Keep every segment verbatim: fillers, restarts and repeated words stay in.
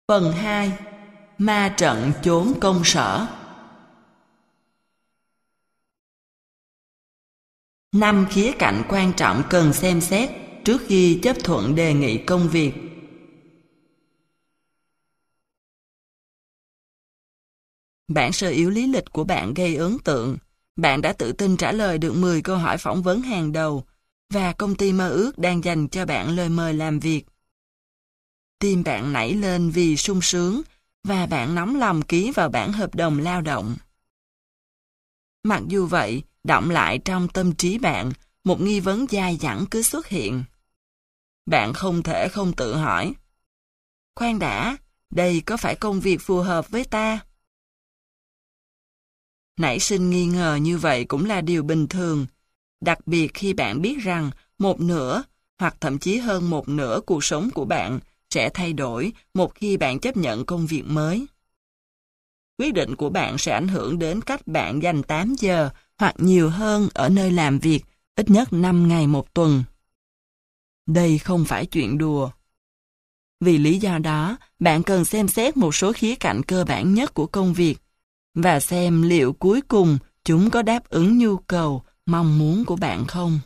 Phần hai. Ma trận chốn công sở. Năm khía cạnh quan trọng cần xem xét trước khi chấp thuận đề nghị công việc. Bản sơ yếu lý lịch của bạn gây ấn tượng. Bạn đã tự tin trả lời được mười câu hỏi phỏng vấn hàng đầu và công ty mơ ước đang dành cho bạn lời mời làm việc. Tim bạn nảy lên vì sung sướng và bạn nóng lòng ký vào bản hợp đồng lao động. Mặc dù vậy, đọng lại trong tâm trí bạn, một nghi vấn dai dẳng cứ xuất hiện. Bạn không thể không tự hỏi: khoan đã, đây có phải công việc phù hợp với ta? Nảy sinh nghi ngờ như vậy cũng là điều bình thường, đặc biệt khi bạn biết rằng một nửa, hoặc thậm chí hơn một nửa cuộc sống của bạn sẽ thay đổi một khi bạn chấp nhận công việc mới. Quyết định của bạn sẽ ảnh hưởng đến cách bạn dành tám giờ hoặc nhiều hơn ở nơi làm việc, ít nhất năm ngày một tuần. Đây không phải chuyện đùa. Vì lý do đó, bạn cần xem xét một số khía cạnh cơ bản nhất của công việc và xem liệu cuối cùng chúng có đáp ứng nhu cầu, mong muốn của bạn không.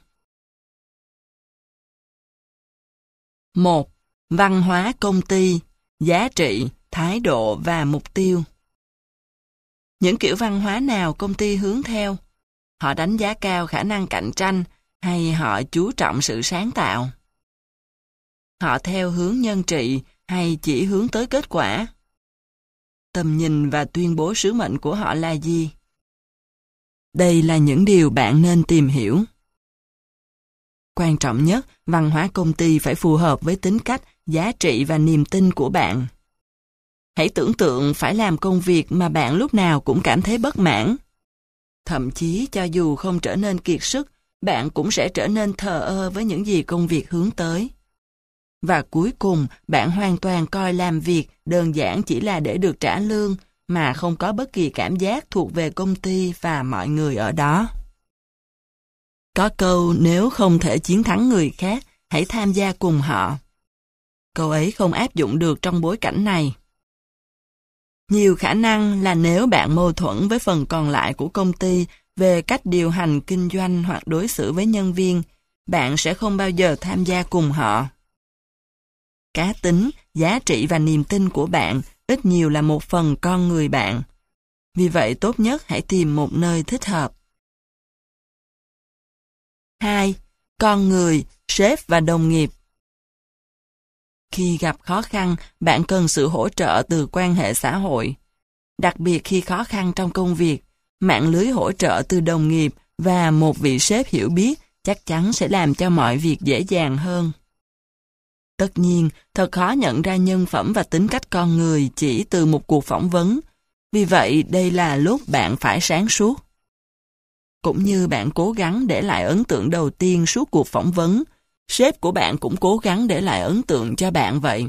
một. Văn hóa công ty, giá trị, thái độ và mục tiêu. Những kiểu văn hóa nào công ty hướng theo? Họ đánh giá cao khả năng cạnh tranh hay họ chú trọng sự sáng tạo? Họ theo hướng nhân trị hay chỉ hướng tới kết quả? Tầm nhìn và tuyên bố sứ mệnh của họ là gì? Đây là những điều bạn nên tìm hiểu. Quan trọng nhất, văn hóa công ty phải phù hợp với tính cách, giá trị và niềm tin của bạn. Hãy tưởng tượng phải làm công việc mà bạn lúc nào cũng cảm thấy bất mãn. Thậm chí cho dù không trở nên kiệt sức, bạn cũng sẽ trở nên thờ ơ với những gì công việc hướng tới. Và cuối cùng, bạn hoàn toàn coi làm việc đơn giản chỉ là để được trả lương, mà không có bất kỳ cảm giác thuộc về công ty và mọi người ở đó. Có câu nếu không thể chiến thắng người khác, hãy tham gia cùng họ. Câu ấy không áp dụng được trong bối cảnh này. Nhiều khả năng là nếu bạn mâu thuẫn với phần còn lại của công ty về cách điều hành kinh doanh hoặc đối xử với nhân viên, bạn sẽ không bao giờ tham gia cùng họ. Cá tính, giá trị và niềm tin của bạn ít nhiều là một phần con người bạn. Vì vậy tốt nhất hãy tìm một nơi thích hợp. hai. Con người, sếp và đồng nghiệp. Khi gặp khó khăn, bạn cần sự hỗ trợ từ quan hệ xã hội. Đặc biệt khi khó khăn trong công việc, mạng lưới hỗ trợ từ đồng nghiệp và một vị sếp hiểu biết chắc chắn sẽ làm cho mọi việc dễ dàng hơn. Tất nhiên, thật khó nhận ra nhân phẩm và tính cách con người chỉ từ một cuộc phỏng vấn. Vì vậy, đây là lúc bạn phải sáng suốt. Cũng như bạn cố gắng để lại ấn tượng đầu tiên suốt cuộc phỏng vấn, sếp của bạn cũng cố gắng để lại ấn tượng cho bạn vậy.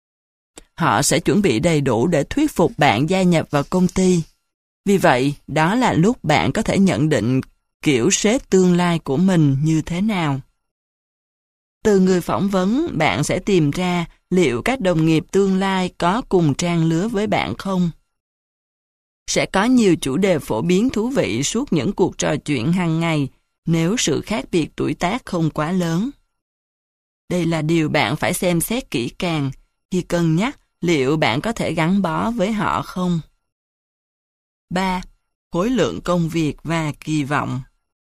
Họ sẽ chuẩn bị đầy đủ để thuyết phục bạn gia nhập vào công ty. Vì vậy, đó là lúc bạn có thể nhận định kiểu sếp tương lai của mình như thế nào. Từ người phỏng vấn, bạn sẽ tìm ra liệu các đồng nghiệp tương lai có cùng trang lứa với bạn không. Sẽ có nhiều chủ đề phổ biến thú vị suốt những cuộc trò chuyện hàng ngày nếu sự khác biệt tuổi tác không quá lớn. Đây là điều bạn phải xem xét kỹ càng khi cân nhắc liệu bạn có thể gắn bó với họ không. ba. Khối lượng công việc và kỳ vọng.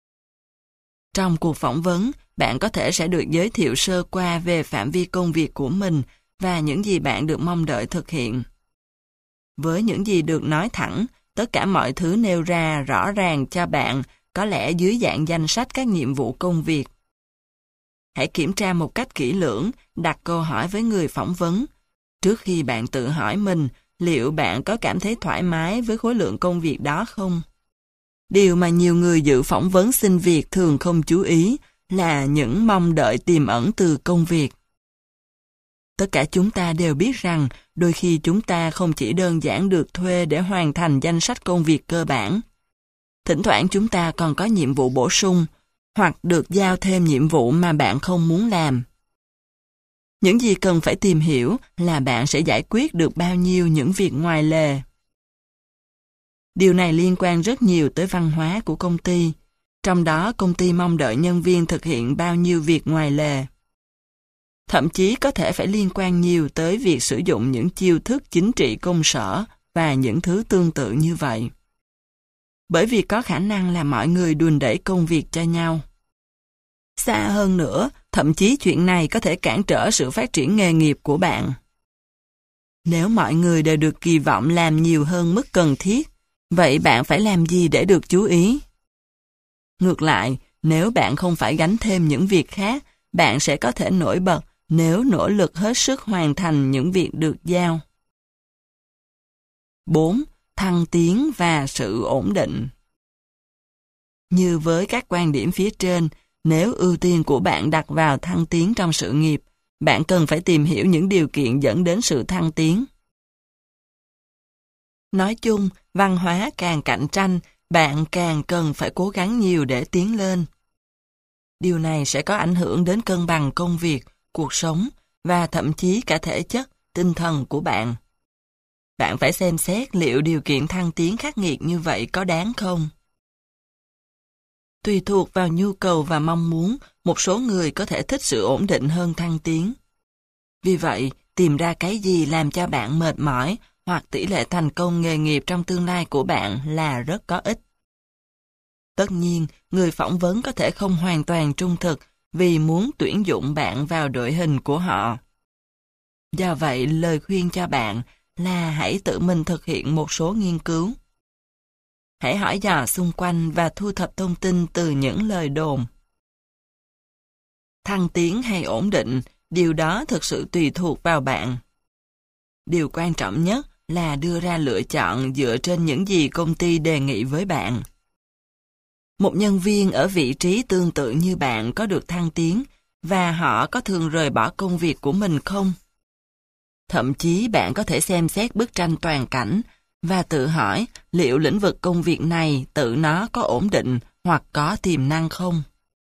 Trong cuộc phỏng vấn, bạn có thể sẽ được giới thiệu sơ qua về phạm vi công việc của mình và những gì bạn được mong đợi thực hiện. Với những gì được nói thẳng, tất cả mọi thứ nêu ra rõ ràng cho bạn có lẽ dưới dạng danh sách các nhiệm vụ công việc. Hãy kiểm tra một cách kỹ lưỡng, đặt câu hỏi với người phỏng vấn, trước khi bạn tự hỏi mình liệu bạn có cảm thấy thoải mái với khối lượng công việc đó không. Điều mà nhiều người dự phỏng vấn xin việc thường không chú ý là những mong đợi tiềm ẩn từ công việc. Tất cả chúng ta đều biết rằng đôi khi chúng ta không chỉ đơn giản được thuê để hoàn thành danh sách công việc cơ bản. Thỉnh thoảng chúng ta còn có nhiệm vụ bổ sung hoặc được giao thêm nhiệm vụ mà bạn không muốn làm. Những gì cần phải tìm hiểu là bạn sẽ giải quyết được bao nhiêu những việc ngoài lề. Điều này liên quan rất nhiều tới văn hóa của công ty, trong đó công ty mong đợi nhân viên thực hiện bao nhiêu việc ngoài lề. Thậm chí có thể phải liên quan nhiều tới việc sử dụng những chiêu thức chính trị công sở và những thứ tương tự như vậy. Bởi vì có khả năng là mọi người đùn đẩy công việc cho nhau. Xa hơn nữa, thậm chí chuyện này có thể cản trở sự phát triển nghề nghiệp của bạn. Nếu mọi người đều được kỳ vọng làm nhiều hơn mức cần thiết, vậy bạn phải làm gì để được chú ý? Ngược lại, nếu bạn không phải gánh thêm những việc khác, bạn sẽ có thể nổi bật nếu nỗ lực hết sức hoàn thành những việc được giao. bốn. Thăng tiến và sự ổn định. Như với các quan điểm phía trên, nếu ưu tiên của bạn đặt vào thăng tiến trong sự nghiệp, bạn cần phải tìm hiểu những điều kiện dẫn đến sự thăng tiến. Nói chung, văn hóa càng cạnh tranh, bạn càng cần phải cố gắng nhiều để tiến lên. Điều này sẽ có ảnh hưởng đến cân bằng công việc, cuộc sống và thậm chí cả thể chất, tinh thần của bạn. Bạn phải xem xét liệu điều kiện thăng tiến khắc nghiệt như vậy có đáng không. Tùy thuộc vào nhu cầu và mong muốn, một số người có thể thích sự ổn định hơn thăng tiến. Vì vậy, tìm ra cái gì làm cho bạn mệt mỏi hoặc tỷ lệ thành công nghề nghiệp trong tương lai của bạn là rất có ích. Tất nhiên, người phỏng vấn có thể không hoàn toàn trung thực vì muốn tuyển dụng bạn vào đội hình của họ. Do vậy, lời khuyên cho bạn là hãy tự mình thực hiện một số nghiên cứu. Hãy hỏi dò xung quanh và thu thập thông tin từ những lời đồn. Thăng tiến hay ổn định, điều đó thực sự tùy thuộc vào bạn. Điều quan trọng nhất là đưa ra lựa chọn dựa trên những gì công ty đề nghị với bạn. Một nhân viên ở vị trí tương tự như bạn có được thăng tiến và họ có thường rời bỏ công việc của mình không? Thậm chí bạn có thể xem xét bức tranh toàn cảnh và tự hỏi liệu lĩnh vực công việc này tự nó có ổn định hoặc có tiềm năng không.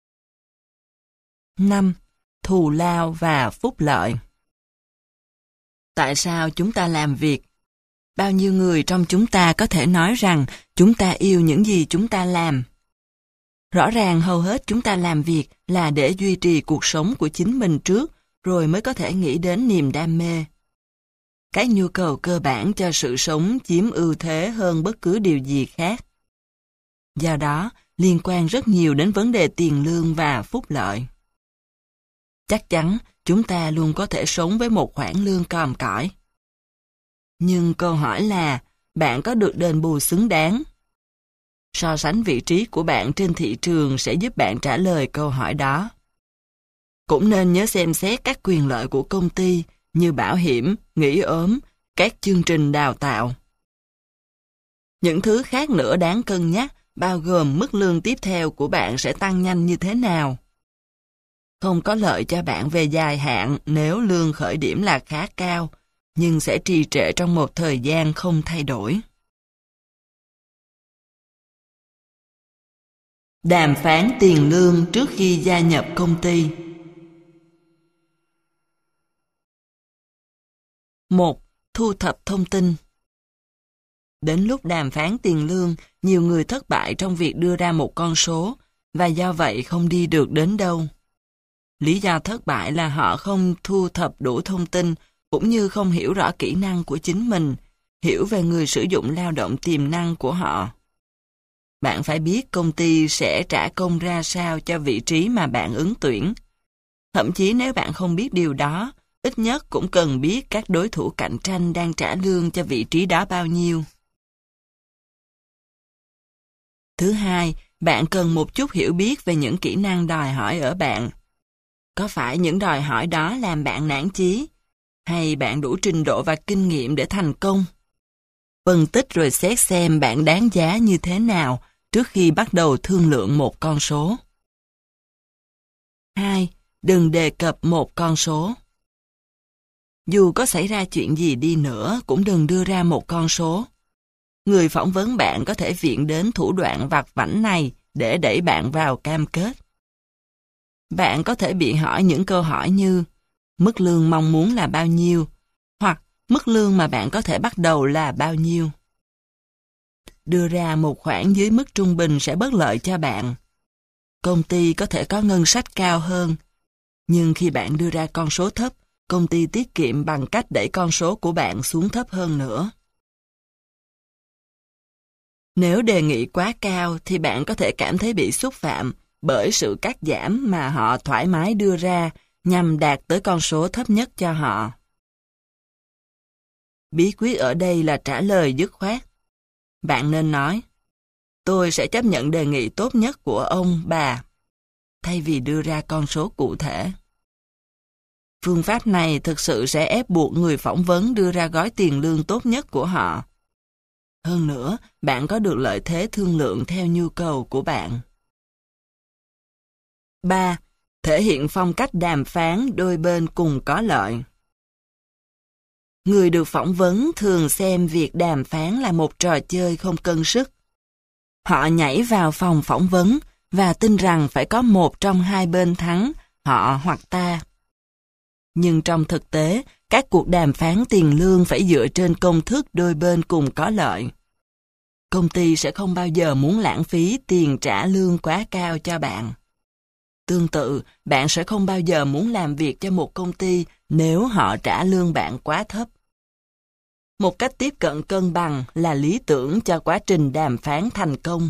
năm. Thù lao và phúc lợi. Tại sao chúng ta làm việc? Bao nhiêu người trong chúng ta có thể nói rằng chúng ta yêu những gì chúng ta làm? Rõ ràng hầu hết chúng ta làm việc là để duy trì cuộc sống của chính mình trước, rồi mới có thể nghĩ đến niềm đam mê. Cái nhu cầu cơ bản cho sự sống chiếm ưu thế hơn bất cứ điều gì khác. Do đó, liên quan rất nhiều đến vấn đề tiền lương và phúc lợi. Chắc chắn, chúng ta luôn có thể sống với một khoản lương còm cõi. Nhưng câu hỏi là, bạn có được đền bù xứng đáng? So sánh vị trí của bạn trên thị trường sẽ giúp bạn trả lời câu hỏi đó. Cũng nên nhớ xem xét các quyền lợi của công ty như bảo hiểm, nghỉ ốm, các chương trình đào tạo. Những thứ khác nữa đáng cân nhắc bao gồm mức lương tiếp theo của bạn sẽ tăng nhanh như thế nào. Không có lợi cho bạn về dài hạn nếu lương khởi điểm là khá cao, nhưng sẽ trì trệ trong một thời gian không thay đổi. Đàm phán tiền lương trước khi gia nhập công ty. một. Thu thập thông tin. Đến lúc đàm phán tiền lương, nhiều người thất bại trong việc đưa ra một con số, và do vậy không đi được đến đâu. Lý do thất bại là họ không thu thập đủ thông tin, cũng như không hiểu rõ kỹ năng của chính mình, hiểu về người sử dụng lao động tiềm năng của họ. Bạn phải biết công ty sẽ trả công ra sao cho vị trí mà bạn ứng tuyển. Thậm chí nếu bạn không biết điều đó, ít nhất cũng cần biết các đối thủ cạnh tranh đang trả lương cho vị trí đó bao nhiêu. Thứ hai, bạn cần một chút hiểu biết về những kỹ năng đòi hỏi ở bạn. Có phải những đòi hỏi đó làm bạn nản chí? Hay bạn đủ trình độ và kinh nghiệm để thành công? Phân tích rồi xét xem bạn đáng giá như thế nào trước khi bắt đầu thương lượng một con số. hai. Đừng đề cập một con số. Dù có xảy ra chuyện gì đi nữa, cũng đừng đưa ra một con số. Người phỏng vấn bạn có thể viện đến thủ đoạn vặt vãnh này để đẩy bạn vào cam kết. Bạn có thể bị hỏi những câu hỏi như: Mức lương mong muốn là bao nhiêu? Hoặc mức lương mà bạn có thể bắt đầu là bao nhiêu? Đưa ra một khoản dưới mức trung bình sẽ bất lợi cho bạn. Công ty có thể có ngân sách cao hơn, nhưng khi bạn đưa ra con số thấp, công ty tiết kiệm bằng cách đẩy con số của bạn xuống thấp hơn nữa. Nếu đề nghị quá cao thì bạn có thể cảm thấy bị xúc phạm bởi sự cắt giảm mà họ thoải mái đưa ra nhằm đạt tới con số thấp nhất cho họ. Bí quyết ở đây là trả lời dứt khoát. Bạn nên nói, tôi sẽ chấp nhận đề nghị tốt nhất của ông, bà, thay vì đưa ra con số cụ thể. Phương pháp này thực sự sẽ ép buộc người phỏng vấn đưa ra gói tiền lương tốt nhất của họ. Hơn nữa, bạn có được lợi thế thương lượng theo nhu cầu của bạn. ba. Thể hiện phong cách đàm phán đôi bên cùng có lợi. Người được phỏng vấn thường xem việc đàm phán là một trò chơi không cân sức. Họ nhảy vào phòng phỏng vấn và tin rằng phải có một trong hai bên thắng, họ hoặc ta. Nhưng trong thực tế, các cuộc đàm phán tiền lương phải dựa trên công thức đôi bên cùng có lợi. Công ty sẽ không bao giờ muốn lãng phí tiền trả lương quá cao cho bạn. Tương tự, bạn sẽ không bao giờ muốn làm việc cho một công ty nếu họ trả lương bạn quá thấp. Một cách tiếp cận cân bằng là lý tưởng cho quá trình đàm phán thành công.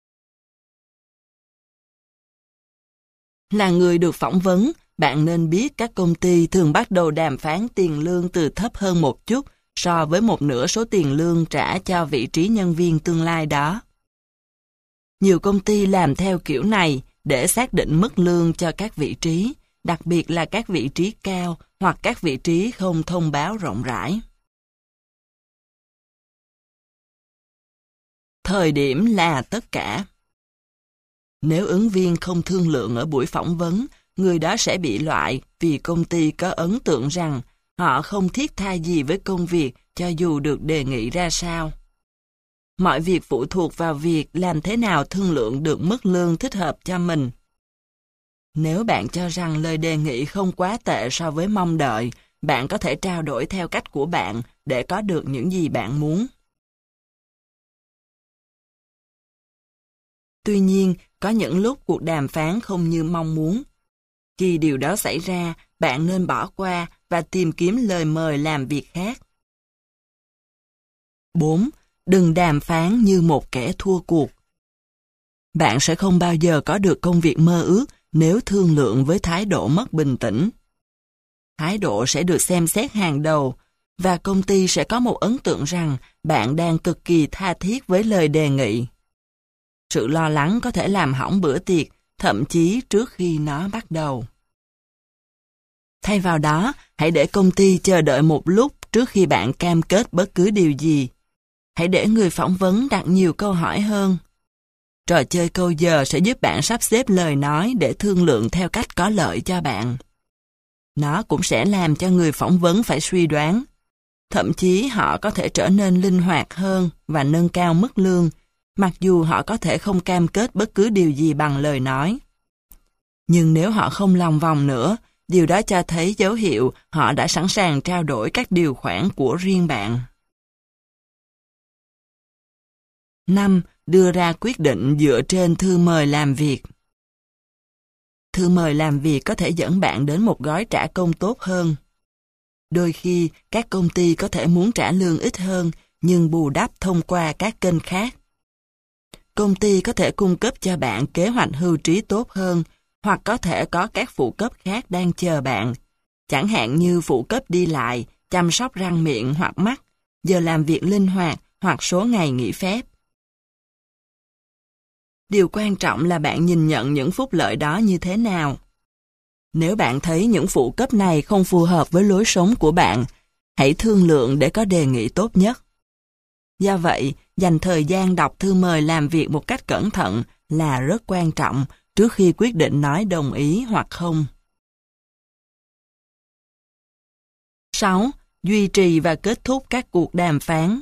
Là người được phỏng vấn, bạn nên biết các công ty thường bắt đầu đàm phán tiền lương từ thấp hơn một chút so với một nửa số tiền lương trả cho vị trí nhân viên tương lai đó. Nhiều công ty làm theo kiểu này để xác định mức lương cho các vị trí, đặc biệt là các vị trí cao hoặc các vị trí không thông báo rộng rãi. Thời điểm là tất cả. Nếu ứng viên không thương lượng ở buổi phỏng vấn, người đó sẽ bị loại vì công ty có ấn tượng rằng họ không thiết tha gì với công việc cho dù được đề nghị ra sao. Mọi việc phụ thuộc vào việc làm thế nào thương lượng được mức lương thích hợp cho mình. Nếu bạn cho rằng lời đề nghị không quá tệ so với mong đợi, bạn có thể trao đổi theo cách của bạn để có được những gì bạn muốn. Tuy nhiên, có những lúc cuộc đàm phán không như mong muốn. Khi điều đó xảy ra, bạn nên bỏ qua và tìm kiếm lời mời làm việc khác. bốn. Đừng đàm phán như một kẻ thua cuộc. Bạn sẽ không bao giờ có được công việc mơ ước nếu thương lượng với thái độ mất bình tĩnh. Thái độ sẽ được xem xét hàng đầu, và công ty sẽ có một ấn tượng rằng bạn đang cực kỳ tha thiết với lời đề nghị. Sự lo lắng có thể làm hỏng bữa tiệc, thậm chí trước khi nó bắt đầu. Thay vào đó, hãy để công ty chờ đợi một lúc trước khi bạn cam kết bất cứ điều gì. Hãy để người phỏng vấn đặt nhiều câu hỏi hơn. Trò chơi câu giờ sẽ giúp bạn sắp xếp lời nói để thương lượng theo cách có lợi cho bạn. Nó cũng sẽ làm cho người phỏng vấn phải suy đoán. Thậm chí họ có thể trở nên linh hoạt hơn và nâng cao mức lương, mặc dù họ có thể không cam kết bất cứ điều gì bằng lời nói. Nhưng nếu họ không lòng vòng nữa, điều đó cho thấy dấu hiệu họ đã sẵn sàng trao đổi các điều khoản của riêng bạn. năm. Đưa ra quyết định dựa trên thư mời làm việc. Thư mời làm việc có thể dẫn bạn đến một gói trả công tốt hơn. Đôi khi, các công ty có thể muốn trả lương ít hơn, nhưng bù đắp thông qua các kênh khác. Công ty có thể cung cấp cho bạn kế hoạch hưu trí tốt hơn, hoặc có thể có các phụ cấp khác đang chờ bạn, chẳng hạn như phụ cấp đi lại, chăm sóc răng miệng hoặc mắt, giờ làm việc linh hoạt hoặc số ngày nghỉ phép. Điều quan trọng là bạn nhìn nhận những phúc lợi đó như thế nào. Nếu bạn thấy những phụ cấp này không phù hợp với lối sống của bạn, hãy thương lượng để có đề nghị tốt nhất. Do vậy, dành thời gian đọc thư mời làm việc một cách cẩn thận là rất quan trọng trước khi quyết định nói đồng ý hoặc không. sáu. Duy trì và kết thúc các cuộc đàm phán.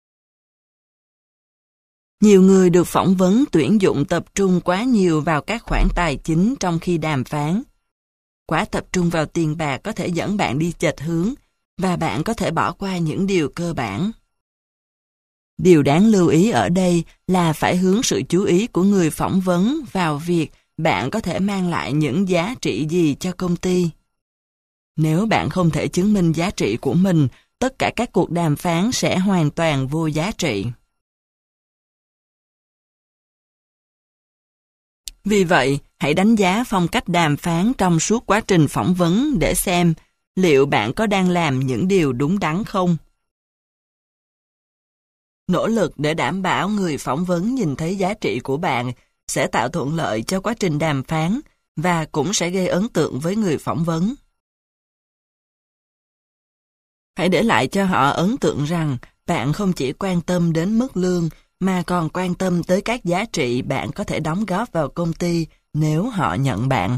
Nhiều người được phỏng vấn tuyển dụng tập trung quá nhiều vào các khoản tài chính trong khi đàm phán. Quá tập trung vào tiền bạc có thể dẫn bạn đi chệch hướng, và bạn có thể bỏ qua những điều cơ bản. Điều đáng lưu ý ở đây là phải hướng sự chú ý của người phỏng vấn vào việc bạn có thể mang lại những giá trị gì cho công ty. Nếu bạn không thể chứng minh giá trị của mình, tất cả các cuộc đàm phán sẽ hoàn toàn vô giá trị. Vì vậy, hãy đánh giá phong cách đàm phán trong suốt quá trình phỏng vấn để xem liệu bạn có đang làm những điều đúng đắn không. Nỗ lực để đảm bảo người phỏng vấn nhìn thấy giá trị của bạn sẽ tạo thuận lợi cho quá trình đàm phán và cũng sẽ gây ấn tượng với người phỏng vấn. Hãy để lại cho họ ấn tượng rằng bạn không chỉ quan tâm đến mức lương mà còn quan tâm tới các giá trị bạn có thể đóng góp vào công ty nếu họ nhận bạn.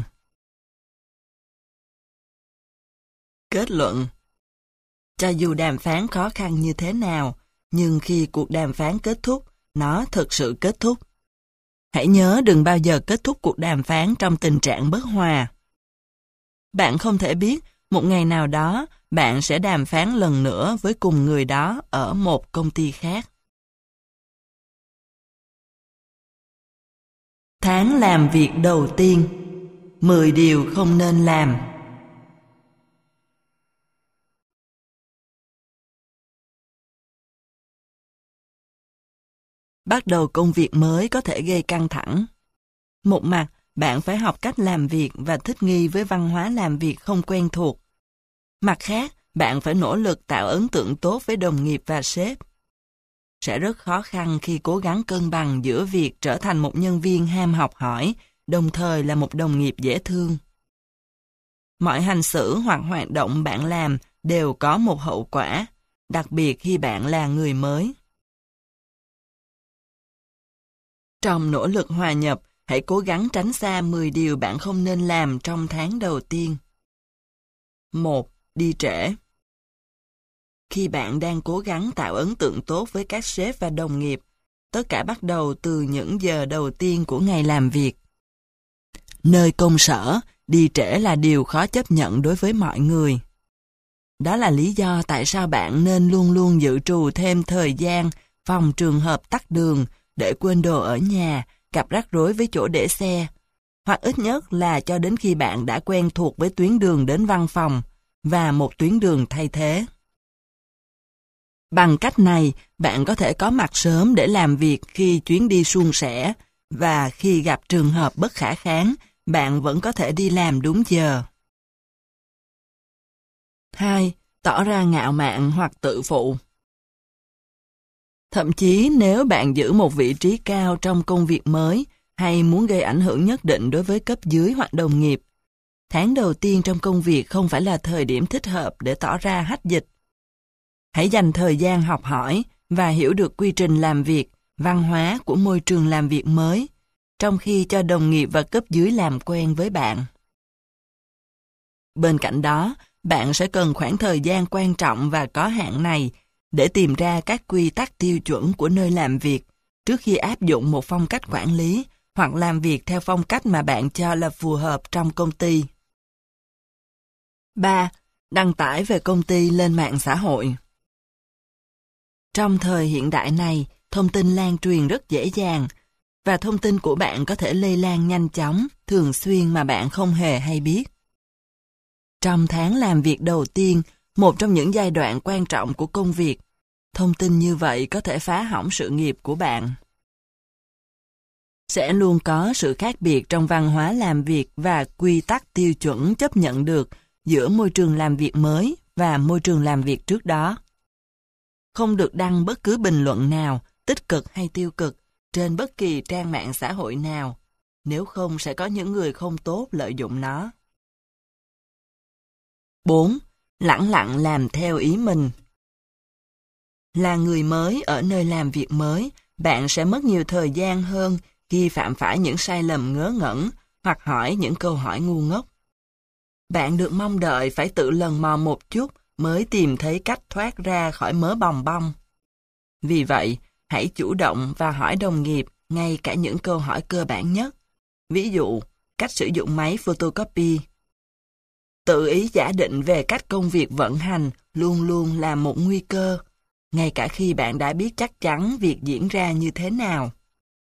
Kết luận: cho dù đàm phán khó khăn như thế nào, nhưng khi cuộc đàm phán kết thúc, nó thực sự kết thúc. Hãy nhớ đừng bao giờ kết thúc cuộc đàm phán trong tình trạng bất hòa. Bạn không thể biết một ngày nào đó bạn sẽ đàm phán lần nữa với cùng người đó ở một công ty khác. Tháng làm việc đầu tiên. mười điều không nên làm. Bắt đầu công việc mới có thể gây căng thẳng. Một mặt, bạn phải học cách làm việc và thích nghi với văn hóa làm việc không quen thuộc. Mặt khác, bạn phải nỗ lực tạo ấn tượng tốt với đồng nghiệp và sếp. Sẽ rất khó khăn khi cố gắng cân bằng giữa việc trở thành một nhân viên ham học hỏi, đồng thời là một đồng nghiệp dễ thương. Mọi hành xử hoặc hoạt động bạn làm đều có một hậu quả, đặc biệt khi bạn là người mới. Trong nỗ lực hòa nhập, hãy cố gắng tránh xa mười điều bạn không nên làm trong tháng đầu tiên. một. Đi trễ. Khi bạn đang cố gắng tạo ấn tượng tốt với các sếp và đồng nghiệp, tất cả bắt đầu từ những giờ đầu tiên của ngày làm việc. Nơi công sở, đi trễ là điều khó chấp nhận đối với mọi người. Đó là lý do tại sao bạn nên luôn luôn dự trù thêm thời gian phòng trường hợp tắc đường, để quên đồ ở nhà, gặp rắc rối với chỗ để xe, hoặc ít nhất là cho đến khi bạn đã quen thuộc với tuyến đường đến văn phòng và một tuyến đường thay thế. Bằng cách này, bạn có thể có mặt sớm để làm việc khi chuyến đi suôn sẻ, và khi gặp trường hợp bất khả kháng, bạn vẫn có thể đi làm đúng giờ. hai. Tỏ ra ngạo mạn hoặc tự phụ. Thậm chí nếu bạn giữ một vị trí cao trong công việc mới hay muốn gây ảnh hưởng nhất định đối với cấp dưới hoặc đồng nghiệp, tháng đầu tiên trong công việc không phải là thời điểm thích hợp để tỏ ra hách dịch. Hãy dành thời gian học hỏi và hiểu được quy trình làm việc, văn hóa của môi trường làm việc mới, trong khi cho đồng nghiệp và cấp dưới làm quen với bạn. Bên cạnh đó, bạn sẽ cần khoảng thời gian quan trọng và có hạn này để tìm ra các quy tắc tiêu chuẩn của nơi làm việc trước khi áp dụng một phong cách quản lý hoặc làm việc theo phong cách mà bạn cho là phù hợp trong công ty. ba. Đăng tải về công ty lên mạng xã hội. Trong thời hiện đại này, thông tin lan truyền rất dễ dàng, và thông tin của bạn có thể lây lan nhanh chóng, thường xuyên mà bạn không hề hay biết. Trong tháng làm việc đầu tiên, một trong những giai đoạn quan trọng của công việc, thông tin như vậy có thể phá hỏng sự nghiệp của bạn. Sẽ luôn có sự khác biệt trong văn hóa làm việc và quy tắc tiêu chuẩn chấp nhận được giữa môi trường làm việc mới và môi trường làm việc trước đó. Không được đăng bất cứ bình luận nào, tích cực hay tiêu cực, trên bất kỳ trang mạng xã hội nào, nếu không sẽ có những người không tốt lợi dụng nó. bốn. Lẳng lặng làm theo ý mình. Là người mới ở nơi làm việc mới, bạn sẽ mất nhiều thời gian hơn khi phạm phải những sai lầm ngớ ngẩn hoặc hỏi những câu hỏi ngu ngốc. Bạn được mong đợi phải tự lần mò một chút mới tìm thấy cách thoát ra khỏi mớ bòng bong. Vì vậy, hãy chủ động và hỏi đồng nghiệp ngay cả những câu hỏi cơ bản nhất. Ví dụ, cách sử dụng máy photocopy. Tự ý giả định về cách công việc vận hành luôn luôn là một nguy cơ, ngay cả khi bạn đã biết chắc chắn việc diễn ra như thế nào.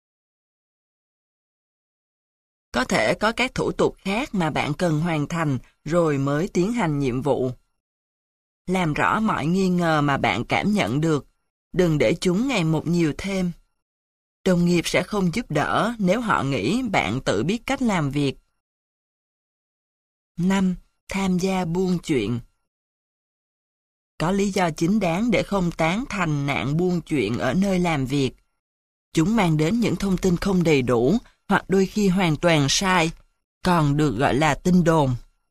Có thể có các thủ tục khác mà bạn cần hoàn thành rồi mới tiến hành nhiệm vụ. Làm rõ mọi nghi ngờ mà bạn cảm nhận được, đừng để chúng ngày một nhiều thêm. Đồng nghiệp sẽ không giúp đỡ nếu họ nghĩ bạn tự biết cách làm việc. năm. Tham gia buôn chuyện. Có lý do chính đáng để không tán thành nạn buôn chuyện ở nơi làm việc. Chúng mang đến những thông tin không đầy đủ hoặc đôi khi hoàn toàn sai, còn được gọi là tin đồn.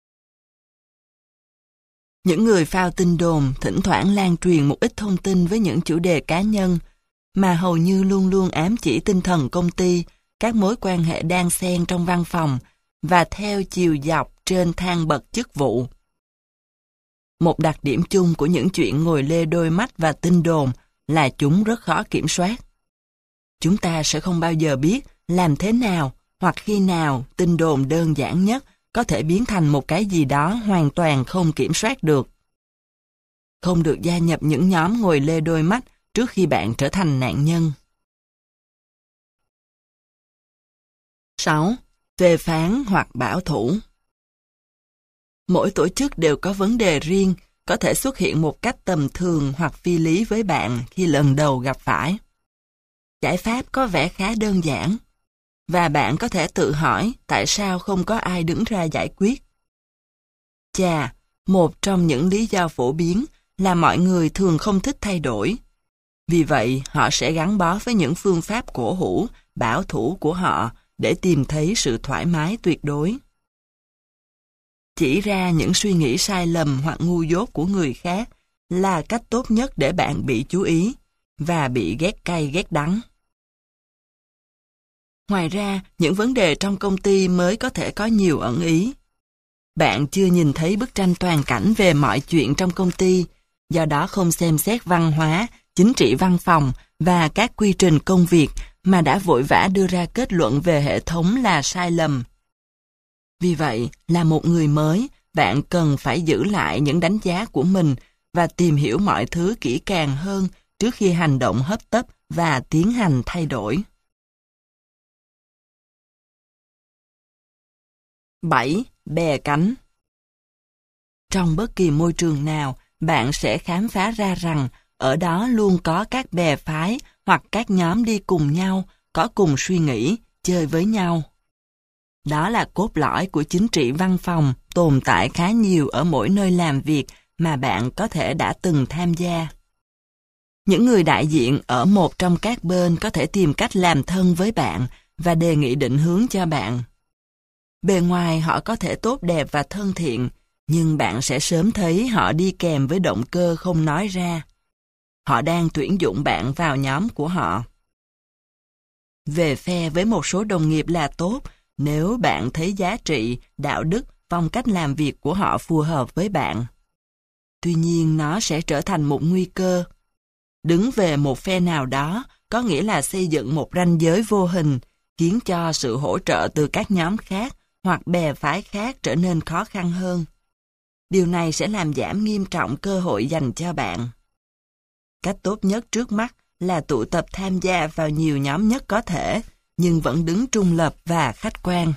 Những người phao tin đồn thỉnh thoảng lan truyền một ít thông tin với những chủ đề cá nhân, mà hầu như luôn luôn ám chỉ tinh thần công ty, các mối quan hệ đan xen trong văn phòng và theo chiều dọc trên thang bậc chức vụ. Một đặc điểm chung của những chuyện ngồi lê đôi mắt và tin đồn là chúng rất khó kiểm soát. Chúng ta sẽ không bao giờ biết làm thế nào hoặc khi nào tin đồn đơn giản nhất có thể biến thành một cái gì đó hoàn toàn không kiểm soát được. Không được gia nhập những nhóm ngồi lê đôi mắt trước khi bạn trở thành nạn nhân. sáu. Phê phán hoặc bảo thủ. Mỗi tổ chức đều có vấn đề riêng, có thể xuất hiện một cách tầm thường hoặc phi lý với bạn khi lần đầu gặp phải. Giải pháp có vẻ khá đơn giản, và bạn có thể tự hỏi tại sao không có ai đứng ra giải quyết. Chà, một trong những lý do phổ biến là mọi người thường không thích thay đổi. Vì vậy, họ sẽ gắn bó với những phương pháp cổ hủ, bảo thủ của họ để tìm thấy sự thoải mái tuyệt đối. Chỉ ra những suy nghĩ sai lầm hoặc ngu dốt của người khác là cách tốt nhất để bạn bị chú ý và bị ghét cay ghét đắng. Ngoài ra, những vấn đề trong công ty mới có thể có nhiều ẩn ý. Bạn chưa nhìn thấy bức tranh toàn cảnh về mọi chuyện trong công ty, do đó không xem xét văn hóa, chính trị văn phòng và các quy trình công việc mà đã vội vã đưa ra kết luận về hệ thống là sai lầm. Vì vậy, là một người mới, bạn cần phải giữ lại những đánh giá của mình và tìm hiểu mọi thứ kỹ càng hơn trước khi hành động hấp tấp và tiến hành thay đổi. bảy. Bè cánh. Trong bất kỳ môi trường nào, bạn sẽ khám phá ra rằng ở đó luôn có các bè phái hoặc các nhóm đi cùng nhau, có cùng suy nghĩ, chơi với nhau. Đó là cốt lõi của chính trị văn phòng tồn tại khá nhiều ở mỗi nơi làm việc mà bạn có thể đã từng tham gia. Những người đại diện ở một trong các bên có thể tìm cách làm thân với bạn và đề nghị định hướng cho bạn. Bề ngoài họ có thể tốt đẹp và thân thiện, nhưng bạn sẽ sớm thấy họ đi kèm với động cơ không nói ra. Họ đang tuyển dụng bạn vào nhóm của họ. Về phe với một số đồng nghiệp là tốt nếu bạn thấy giá trị, đạo đức, phong cách làm việc của họ phù hợp với bạn. Tuy nhiên nó sẽ trở thành một nguy cơ. Đứng về một phe nào đó có nghĩa là xây dựng một ranh giới vô hình, khiến cho sự hỗ trợ từ các nhóm khác hoặc bè phái khác trở nên khó khăn hơn. Điều này sẽ làm giảm nghiêm trọng cơ hội dành cho bạn. Cách tốt nhất trước mắt là tụ tập tham gia vào nhiều nhóm nhất có thể, nhưng vẫn đứng trung lập và khách quan.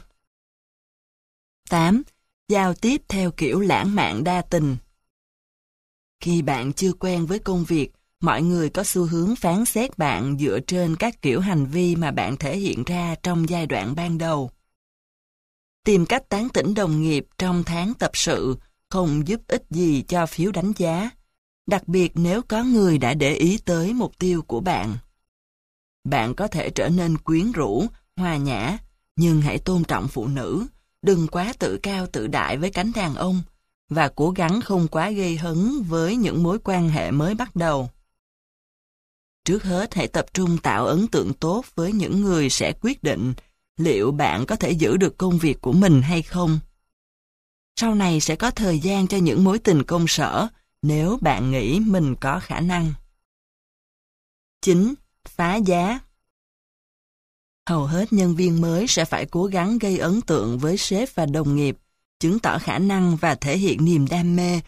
tám. Giao tiếp theo kiểu lãng mạn đa tình. Khi bạn chưa quen với công việc, mọi người có xu hướng phán xét bạn dựa trên các kiểu hành vi mà bạn thể hiện ra trong giai đoạn ban đầu. Tìm cách tán tỉnh đồng nghiệp trong tháng tập sự không giúp ích gì cho phiếu đánh giá, đặc biệt nếu có người đã để ý tới mục tiêu của bạn. Bạn có thể trở nên quyến rũ, hòa nhã, nhưng hãy tôn trọng phụ nữ, đừng quá tự cao tự đại với cánh đàn ông, và cố gắng không quá gây hấn với những mối quan hệ mới bắt đầu. Trước hết hãy tập trung tạo ấn tượng tốt với những người sẽ quyết định liệu bạn có thể giữ được công việc của mình hay không. Sau này sẽ có thời gian cho những mối tình công sở nếu bạn nghĩ mình có khả năng. chín. Phá giá. Hầu hết nhân viên mới sẽ phải cố gắng gây ấn tượng với sếp và đồng nghiệp, chứng tỏ khả năng và thể hiện niềm đam mê,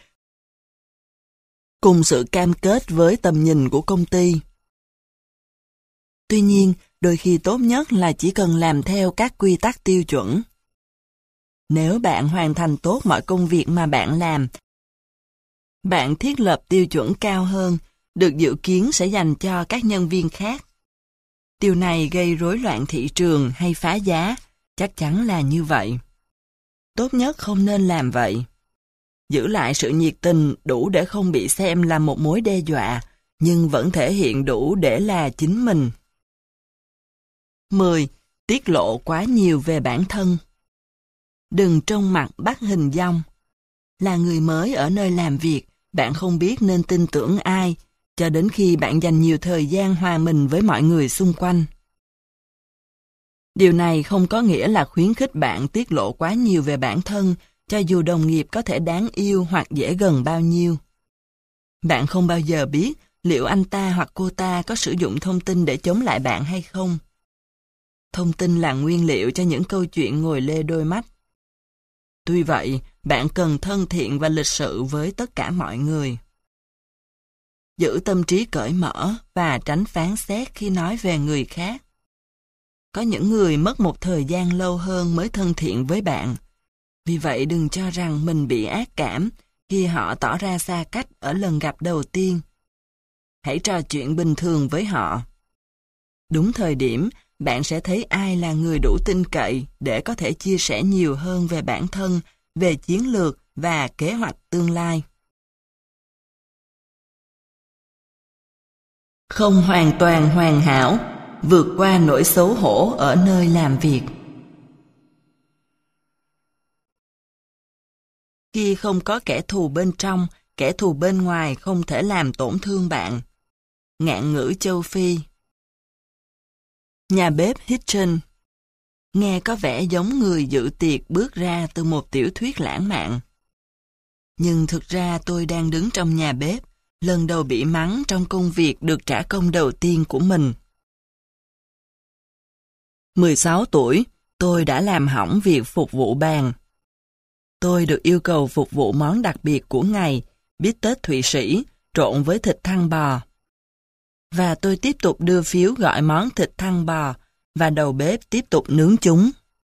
cùng sự cam kết với tầm nhìn của công ty. Tuy nhiên, đôi khi tốt nhất là chỉ cần làm theo các quy tắc tiêu chuẩn. Nếu bạn hoàn thành tốt mọi công việc mà bạn làm, bạn thiết lập tiêu chuẩn cao hơn, được dự kiến sẽ dành cho các nhân viên khác. Điều này gây rối loạn thị trường hay phá giá, chắc chắn là như vậy. Tốt nhất không nên làm vậy. Giữ lại sự nhiệt tình đủ để không bị xem là một mối đe dọa, nhưng vẫn thể hiện đủ để là chính mình. mười. Tiết lộ quá nhiều về bản thân. Đừng trông mặt bắt hình dong. Là người mới ở nơi làm việc, bạn không biết nên tin tưởng ai, cho đến khi bạn dành nhiều thời gian hòa mình với mọi người xung quanh. Điều này không có nghĩa là khuyến khích bạn tiết lộ quá nhiều về bản thân, cho dù đồng nghiệp có thể đáng yêu hoặc dễ gần bao nhiêu. Bạn không bao giờ biết liệu anh ta hoặc cô ta có sử dụng thông tin để chống lại bạn hay không. Thông tin là nguyên liệu cho những câu chuyện ngồi lê đôi mắt. Tuy vậy, bạn cần thân thiện và lịch sự với tất cả mọi người. Giữ tâm trí cởi mở và tránh phán xét khi nói về người khác. Có những người mất một thời gian lâu hơn mới thân thiện với bạn. Vì vậy đừng cho rằng mình bị ác cảm khi họ tỏ ra xa cách ở lần gặp đầu tiên. Hãy trò chuyện bình thường với họ. Đúng thời điểm, bạn sẽ thấy ai là người đủ tin cậy để có thể chia sẻ nhiều hơn về bản thân, về chiến lược và kế hoạch tương lai. Không hoàn toàn hoàn hảo, vượt qua nỗi xấu hổ ở nơi làm việc. Khi không có kẻ thù bên trong, kẻ thù bên ngoài không thể làm tổn thương bạn. Ngạn ngữ châu Phi. Nhà bếp Hitchen. Nghe có vẻ giống người dự tiệc bước ra từ một tiểu thuyết lãng mạn. Nhưng thực ra tôi đang đứng trong nhà bếp, lần đầu bị mắng trong công việc được trả công đầu tiên của mình. mười sáu tuổi, tôi đã làm hỏng việc phục vụ bàn. Tôi được yêu cầu phục vụ món đặc biệt của ngày, bít tết Thụy Sĩ, trộn với thịt thăn bò. Và tôi tiếp tục đưa phiếu gọi món thịt thăn bò, và đầu bếp tiếp tục nướng chúng.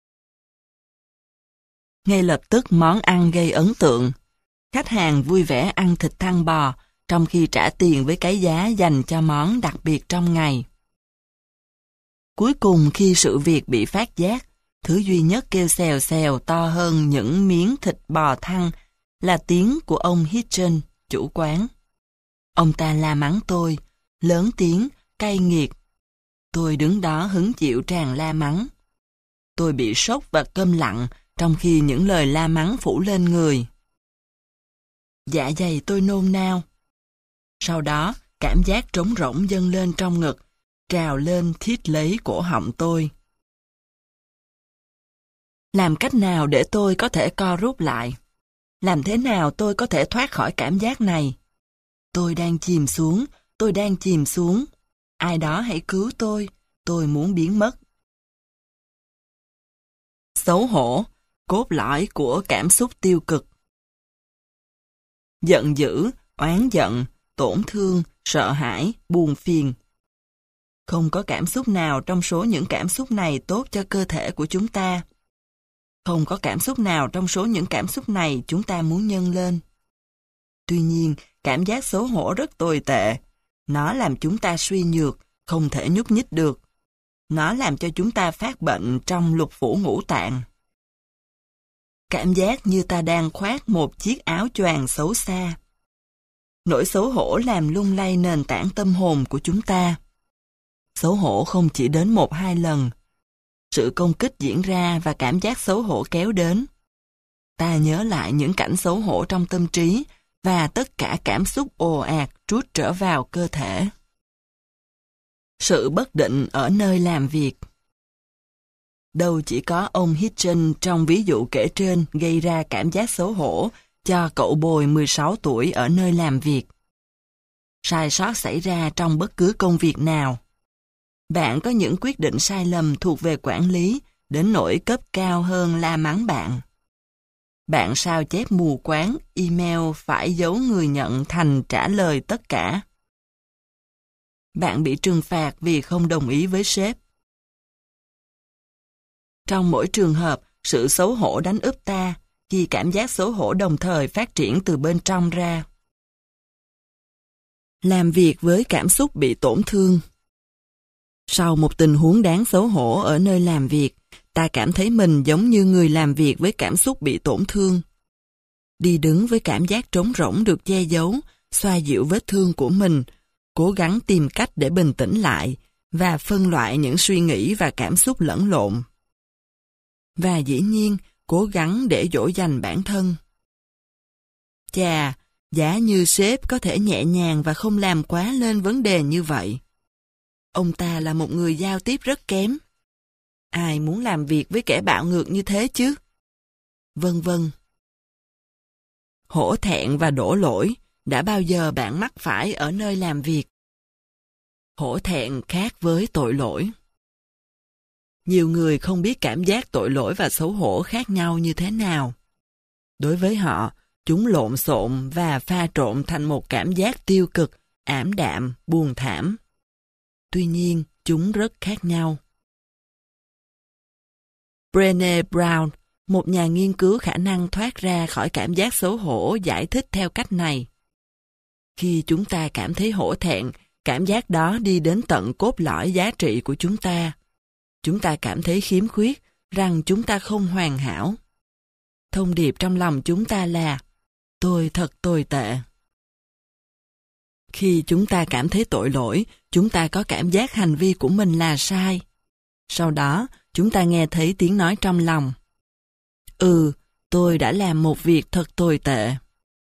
Ngay lập tức món ăn gây ấn tượng. Khách hàng vui vẻ ăn thịt thăn bò, trong khi trả tiền với cái giá dành cho món đặc biệt trong ngày. Cuối cùng khi sự việc bị phát giác, thứ duy nhất kêu xèo xèo to hơn những miếng thịt bò thăn là tiếng của ông Hitchen, chủ quán. Ông ta la mắng tôi, lớn tiếng, cay nghiệt. Tôi đứng đó hứng chịu tràn la mắng. Tôi bị sốc và câm lặng trong khi những lời la mắng phủ lên người. Dạ dày tôi nôn nao. Sau đó, cảm giác trống rỗng dâng lên trong ngực, trào lên thít lấy cổ họng tôi. Làm cách nào để tôi có thể co rút lại? Làm thế nào tôi có thể thoát khỏi cảm giác này? Tôi đang chìm xuống, tôi đang chìm xuống. Ai đó hãy cứu tôi, tôi muốn biến mất. Xấu hổ, cốt lõi của cảm xúc tiêu cực. Giận dữ, oán giận, tổn thương, sợ hãi, buồn phiền. Không có cảm xúc nào trong số những cảm xúc này tốt cho cơ thể của chúng ta. Không có cảm xúc nào trong số những cảm xúc này chúng ta muốn nhân lên. Tuy nhiên, cảm giác xấu hổ rất tồi tệ. Nó làm chúng ta suy nhược, không thể nhúc nhích được. Nó làm cho chúng ta phát bệnh trong lục phủ ngũ tạng. Cảm giác như ta đang khoác một chiếc áo choàng xấu xa. Nỗi xấu hổ làm lung lay nền tảng tâm hồn của chúng ta. Xấu hổ không chỉ đến một hai lần. Sự công kích diễn ra và cảm giác xấu hổ kéo đến. Ta nhớ lại những cảnh xấu hổ trong tâm trí và tất cả cảm xúc ồ ạt trút trở vào cơ thể. Sự bất định ở nơi làm việc. Đâu chỉ có ông Hitchen trong ví dụ kể trên gây ra cảm giác xấu hổ cho cậu bồi mười sáu tuổi ở nơi làm việc. Sai sót xảy ra trong bất cứ công việc nào. Bạn có những quyết định sai lầm thuộc về quản lý đến nỗi cấp cao hơn la mắng bạn. bạn sao chép mù quáng, email phải giấu người nhận thành trả lời tất cả. Bạn bị trừng phạt vì không đồng ý với sếp. Trong mỗi trường hợp, sự xấu hổ đánh úp ta, khi cảm giác xấu hổ đồng thời phát triển từ bên trong ra. Làm việc với cảm xúc bị tổn thương. Sau một tình huống đáng xấu hổ ở nơi làm việc, ta cảm thấy mình giống như người làm việc với cảm xúc bị tổn thương. Đi đứng với cảm giác trống rỗng được che giấu, xoa dịu vết thương của mình, cố gắng tìm cách để bình tĩnh lại và phân loại những suy nghĩ và cảm xúc lẫn lộn. Và dĩ nhiên, cố gắng để dỗ dành bản thân. Chà, giả như sếp có thể nhẹ nhàng và không làm quá lên vấn đề như vậy. Ông ta là một người giao tiếp rất kém. Ai muốn làm việc với kẻ bạo ngược như thế chứ? Vân vân. Hổ thẹn và đổ lỗi, đã bao giờ bạn mắc phải ở nơi làm việc? Hổ thẹn khác với tội lỗi. Nhiều người không biết cảm giác tội lỗi và xấu hổ khác nhau như thế nào. Đối với họ, chúng lộn xộn và pha trộn thành một cảm giác tiêu cực, ảm đạm, buồn thảm. Tuy nhiên, chúng rất khác nhau. Brené Brown, một nhà nghiên cứu khả năng thoát ra khỏi cảm giác xấu hổ, giải thích theo cách này. Khi chúng ta cảm thấy hổ thẹn, cảm giác đó đi đến tận cốt lõi giá trị của chúng ta. Chúng ta cảm thấy khiếm khuyết, rằng chúng ta không hoàn hảo. Thông điệp trong lòng chúng ta là, tôi thật tồi tệ. Khi chúng ta cảm thấy tội lỗi, chúng ta có cảm giác hành vi của mình là sai. Sau đó, chúng ta nghe thấy tiếng nói trong lòng. Ừ, tôi đã làm một việc thật tồi tệ.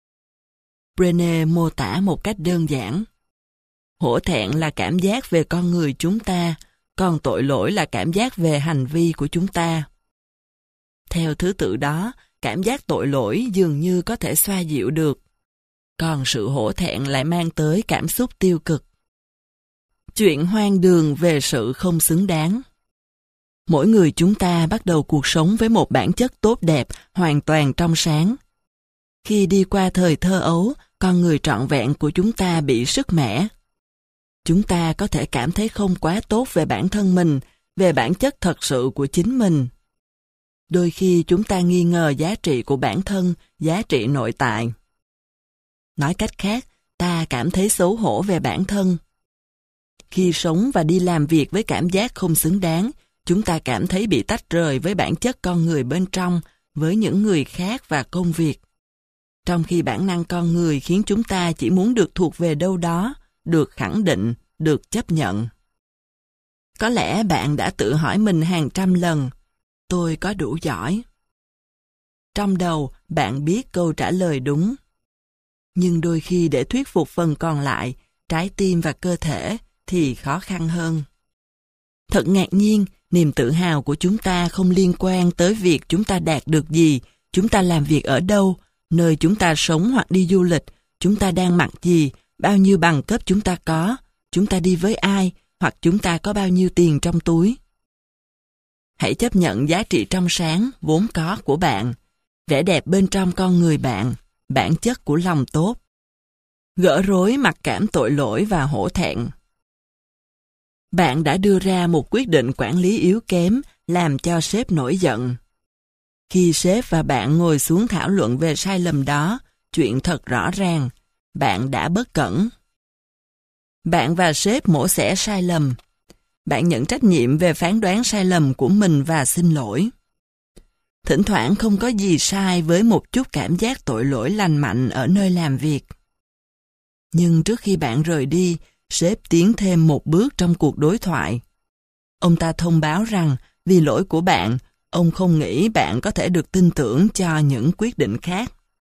Brené mô tả một cách đơn giản. Hổ thẹn là cảm giác về con người chúng ta, còn tội lỗi là cảm giác về hành vi của chúng ta. Theo thứ tự đó, cảm giác tội lỗi dường như có thể xoa dịu được, còn sự hổ thẹn lại mang tới cảm xúc tiêu cực. Chuyện hoang đường về sự không xứng đáng. Mỗi người chúng ta bắt đầu cuộc sống với một bản chất tốt đẹp, hoàn toàn trong sáng. Khi đi qua thời thơ ấu, con người trọn vẹn của chúng ta bị sứt mẻ. Chúng ta có thể cảm thấy không quá tốt về bản thân mình, về bản chất thật sự của chính mình. Đôi khi chúng ta nghi ngờ giá trị của bản thân, giá trị nội tại. Nói cách khác, ta cảm thấy xấu hổ về bản thân. Khi sống và đi làm việc với cảm giác không xứng đáng, chúng ta cảm thấy bị tách rời với bản chất con người bên trong, với những người khác và công việc. Trong khi bản năng con người khiến chúng ta chỉ muốn được thuộc về đâu đó, được khẳng định, được chấp nhận. Có lẽ bạn đã tự hỏi mình hàng trăm lần, tôi có đủ giỏi? Trong đầu, bạn biết câu trả lời đúng. Nhưng đôi khi để thuyết phục phần còn lại, trái tim và cơ thể, thì khó khăn hơn. Thật ngạc nhiên, niềm tự hào của chúng ta không liên quan tới việc chúng ta đạt được gì, chúng ta làm việc ở đâu, nơi chúng ta sống hoặc đi du lịch, chúng ta đang mặc gì, bao nhiêu bằng cấp chúng ta có, chúng ta đi với ai, hoặc chúng ta có bao nhiêu tiền trong túi. Hãy chấp nhận giá trị trong sáng, vốn có của bạn, vẻ đẹp bên trong con người bạn, bản chất của lòng tốt. Gỡ rối mặc cảm tội lỗi và hổ thẹn. Bạn đã đưa ra một quyết định quản lý yếu kém, làm cho sếp nổi giận. Khi sếp và bạn ngồi xuống thảo luận về sai lầm đó, chuyện thật rõ ràng, bạn đã bất cẩn. Bạn và sếp mổ xẻ sai lầm. Bạn nhận trách nhiệm về phán đoán sai lầm của mình và xin lỗi. Thỉnh thoảng không có gì sai với một chút cảm giác tội lỗi lành mạnh ở nơi làm việc. Nhưng trước khi bạn rời đi, sếp tiến thêm một bước trong cuộc đối thoại. Ông ta thông báo rằng vì lỗi của bạn, ông không nghĩ bạn có thể được tin tưởng cho những quyết định khác.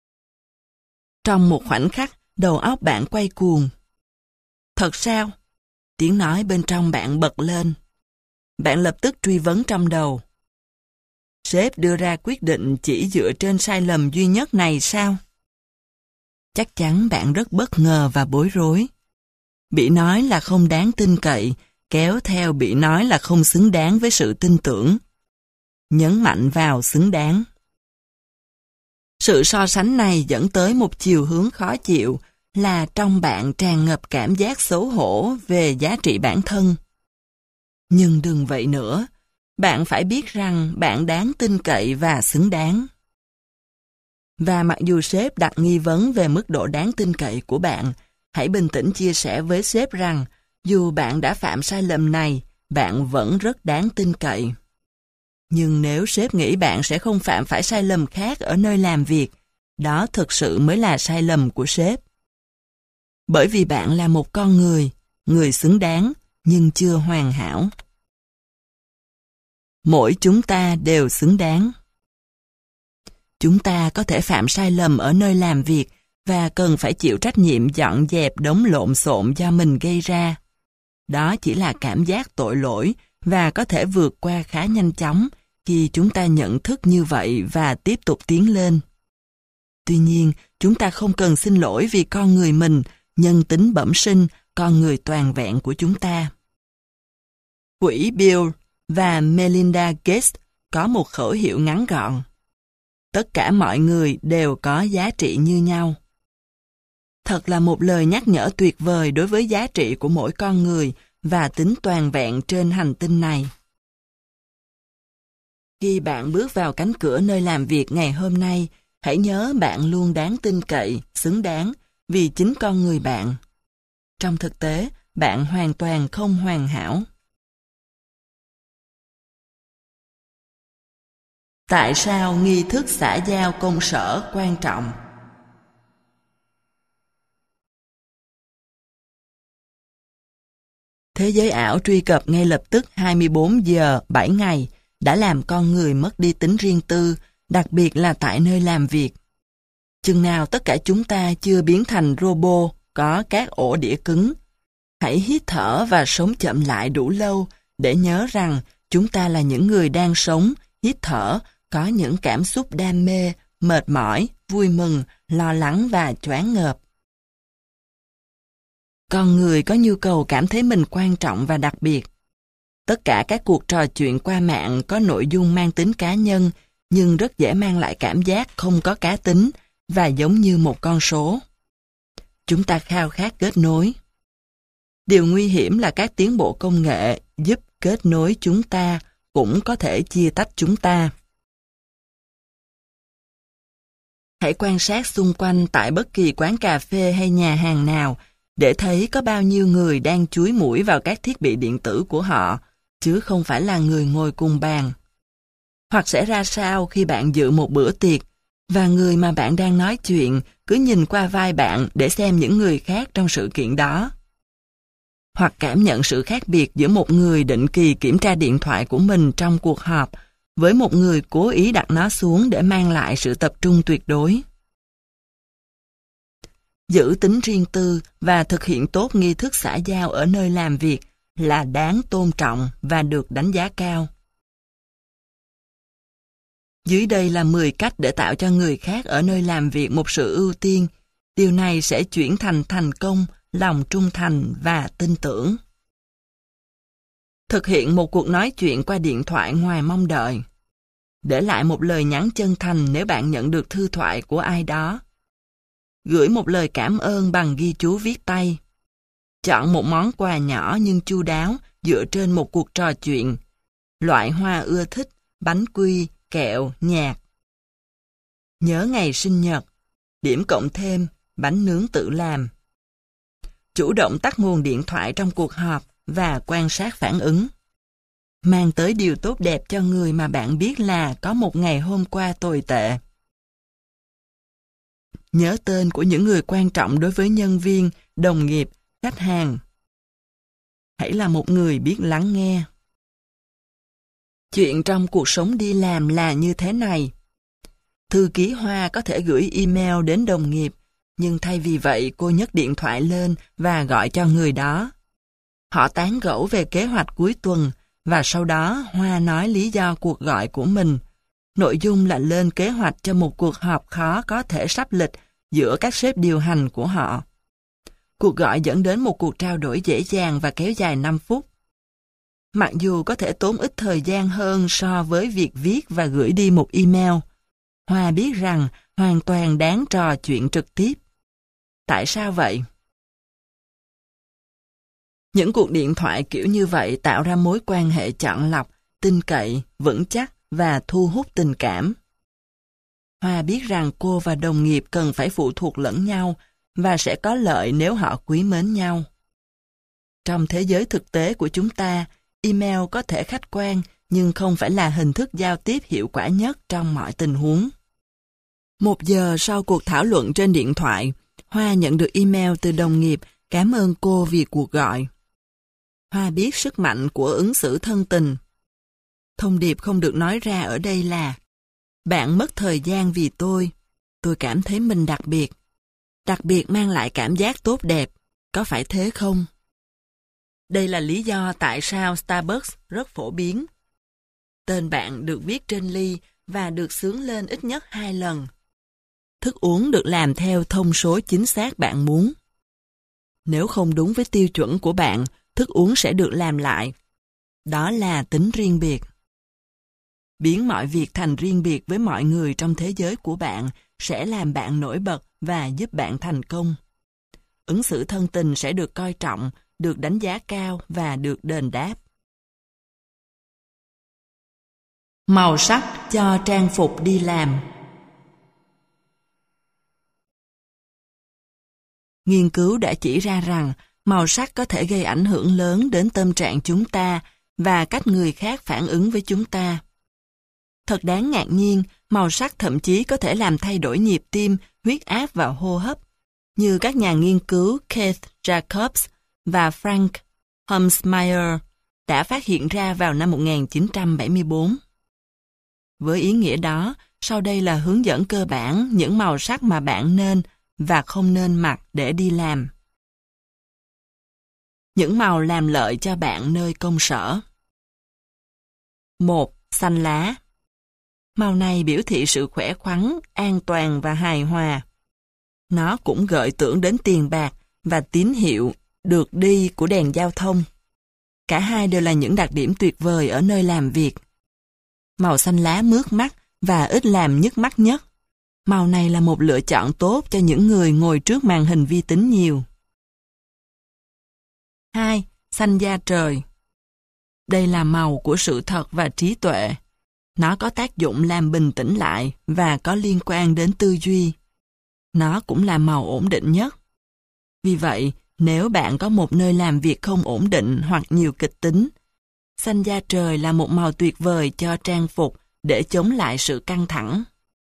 Trong một khoảnh khắc, đầu óc bạn quay cuồng. Thật sao? Tiếng nói bên trong bạn bật lên. Bạn lập tức truy vấn trong đầu. Sếp đưa ra quyết định chỉ dựa trên sai lầm duy nhất này sao? Chắc chắn bạn rất bất ngờ và bối rối. Bị nói là không đáng tin cậy, kéo theo bị nói là không xứng đáng với sự tin tưởng. Nhấn mạnh vào xứng đáng. Sự so sánh này dẫn tới một chiều hướng khó chịu là trong bạn tràn ngập cảm giác xấu hổ về giá trị bản thân. Nhưng đừng vậy nữa, bạn phải biết rằng bạn đáng tin cậy và xứng đáng. Và mặc dù sếp đặt nghi vấn về mức độ đáng tin cậy của bạn, hãy bình tĩnh chia sẻ với sếp rằng dù bạn đã phạm sai lầm này, bạn vẫn rất đáng tin cậy. Nhưng nếu sếp nghĩ bạn sẽ không phạm phải sai lầm khác ở nơi làm việc, đó thực sự mới là sai lầm của sếp. Bởi vì bạn là một con người, người xứng đáng, nhưng chưa hoàn hảo. Mỗi chúng ta đều xứng đáng. Chúng ta có thể phạm sai lầm ở nơi làm việc và cần phải chịu trách nhiệm dọn dẹp đống lộn xộn do mình gây ra. Đó chỉ là cảm giác tội lỗi và có thể vượt qua khá nhanh chóng khi chúng ta nhận thức như vậy và tiếp tục tiến lên. Tuy nhiên, chúng ta không cần xin lỗi vì con người mình, nhân tính bẩm sinh, con người toàn vẹn của chúng ta. Quỹ Bill và Melinda Gates có một khẩu hiệu ngắn gọn: tất cả mọi người đều có giá trị như nhau. Thật là một lời nhắc nhở tuyệt vời đối với giá trị của mỗi con người và tính toàn vẹn trên hành tinh này. Khi bạn bước vào cánh cửa nơi làm việc ngày hôm nay, hãy nhớ bạn luôn đáng tin cậy, xứng đáng vì chính con người bạn. Trong thực tế, bạn hoàn toàn không hoàn hảo. Tại sao nghi thức xã giao công sở quan trọng? Thế giới ảo truy cập ngay lập tức hai mươi bốn giờ bảy ngày đã làm con người mất đi tính riêng tư, đặc biệt là tại nơi làm việc. Chừng nào tất cả chúng ta chưa biến thành robot có các ổ đĩa cứng, hãy hít thở và sống chậm lại đủ lâu để nhớ rằng chúng ta là những người đang sống, hít thở, có những cảm xúc đam mê, mệt mỏi, vui mừng, lo lắng và choáng ngợp. Con người có nhu cầu cảm thấy mình quan trọng và đặc biệt. Tất cả các cuộc trò chuyện qua mạng có nội dung mang tính cá nhân, nhưng rất dễ mang lại cảm giác không có cá tính và giống như một con số. Chúng ta khao khát kết nối. Điều nguy hiểm là các tiến bộ công nghệ giúp kết nối chúng ta cũng có thể chia tách chúng ta. Hãy quan sát xung quanh tại bất kỳ quán cà phê hay nhà hàng nào để thấy có bao nhiêu người đang chúi mũi vào các thiết bị điện tử của họ, chứ không phải là người ngồi cùng bàn. Hoặc sẽ ra sao khi bạn dự một bữa tiệc và người mà bạn đang nói chuyện cứ nhìn qua vai bạn để xem những người khác trong sự kiện đó. Hoặc cảm nhận sự khác biệt giữa một người định kỳ kiểm tra điện thoại của mình trong cuộc họp với một người cố ý đặt nó xuống để mang lại sự tập trung tuyệt đối. Giữ tính riêng tư và thực hiện tốt nghi thức xã giao ở nơi làm việc là đáng tôn trọng và được đánh giá cao. Dưới đây là mười cách để tạo cho người khác ở nơi làm việc một sự ưu tiên. Điều này sẽ chuyển thành thành công, lòng trung thành và tin tưởng. Thực hiện một cuộc nói chuyện qua điện thoại ngoài mong đợi. Để lại một lời nhắn chân thành nếu bạn nhận được thư thoại của ai đó. Gửi một lời cảm ơn bằng ghi chú viết tay. Chọn một món quà nhỏ nhưng chu đáo dựa trên một cuộc trò chuyện. Loại hoa ưa thích, bánh quy, kẹo, nhạc. Nhớ ngày sinh nhật, điểm cộng thêm, bánh nướng tự làm. Chủ động tắt nguồn điện thoại trong cuộc họp và quan sát phản ứng. Mang tới điều tốt đẹp cho người mà bạn biết là có một ngày hôm qua tồi tệ. Nhớ tên của những người quan trọng đối với nhân viên, đồng nghiệp, khách hàng. Hãy là một người biết lắng nghe. Chuyện trong cuộc sống đi làm là như thế này. Thư ký Hoa có thể gửi email đến đồng nghiệp, nhưng thay vì vậy cô nhấc điện thoại lên và gọi cho người đó. Họ tán gẫu về kế hoạch cuối tuần, và sau đó Hoa nói lý do cuộc gọi của mình. Nội dung là lên kế hoạch cho một cuộc họp khó có thể sắp lịch giữa các sếp điều hành của họ. Cuộc gọi dẫn đến một cuộc trao đổi dễ dàng và kéo dài năm phút. Mặc dù có thể tốn ít thời gian hơn so với việc viết và gửi đi một email, Hoa biết rằng hoàn toàn đáng trò chuyện trực tiếp. Tại sao vậy? Những cuộc điện thoại kiểu như vậy tạo ra mối quan hệ chọn lọc, tin cậy, vững chắc và thu hút tình cảm. Hoa biết rằng cô và đồng nghiệp cần phải phụ thuộc lẫn nhau và sẽ có lợi nếu họ quý mến nhau. Trong thế giới thực tế của chúng ta, email có thể khách quan nhưng không phải là hình thức giao tiếp hiệu quả nhất trong mọi tình huống. Một giờ sau cuộc thảo luận trên điện thoại, Hoa nhận được email từ đồng nghiệp cảm ơn cô vì cuộc gọi. Hoa biết sức mạnh của ứng xử thân tình. Thông điệp không được nói ra ở đây là: bạn mất thời gian vì tôi. Tôi cảm thấy mình đặc biệt. Đặc biệt mang lại cảm giác tốt đẹp. Có phải thế không? Đây là lý do tại sao Starbucks rất phổ biến. Tên bạn được viết trên ly và được xướng lên ít nhất hai lần. Thức uống được làm theo thông số chính xác bạn muốn. Nếu không đúng với tiêu chuẩn của bạn, thức uống sẽ được làm lại. Đó là tính riêng biệt. Biến mọi việc thành riêng biệt với mọi người trong thế giới của bạn sẽ làm bạn nổi bật và giúp bạn thành công. Ứng xử thân tình sẽ được coi trọng, được đánh giá cao và được đền đáp. Màu sắc cho trang phục đi làm. Nghiên cứu đã chỉ ra rằng màu sắc có thể gây ảnh hưởng lớn đến tâm trạng chúng ta và cách người khác phản ứng với chúng ta. Thật đáng ngạc nhiên, màu sắc thậm chí có thể làm thay đổi nhịp tim, huyết áp và hô hấp, như các nhà nghiên cứu Keith Jacobs và Frank Holmesmeyer đã phát hiện ra vào năm một nghìn chín trăm bảy mươi tư. Với ý nghĩa đó, sau đây là hướng dẫn cơ bản những màu sắc mà bạn nên và không nên mặc để đi làm. Những màu làm lợi cho bạn nơi công sở. một. Xanh lá. Màu này biểu thị sự khỏe khoắn, an toàn và hài hòa. Nó cũng gợi tưởng đến tiền bạc và tín hiệu được đi của đèn giao thông. Cả hai đều là những đặc điểm tuyệt vời ở nơi làm việc. Màu xanh lá mướt mắt và ít làm nhức mắt nhất. Màu này là một lựa chọn tốt cho những người ngồi trước màn hình vi tính nhiều. hai. Xanh da trời. Đây là màu của sự thật và trí tuệ. Nó có tác dụng làm bình tĩnh lại và có liên quan đến tư duy. Nó cũng là màu ổn định nhất. Vì vậy, nếu bạn có một nơi làm việc không ổn định hoặc nhiều kịch tính, xanh da trời là một màu tuyệt vời cho trang phục để chống lại sự căng thẳng.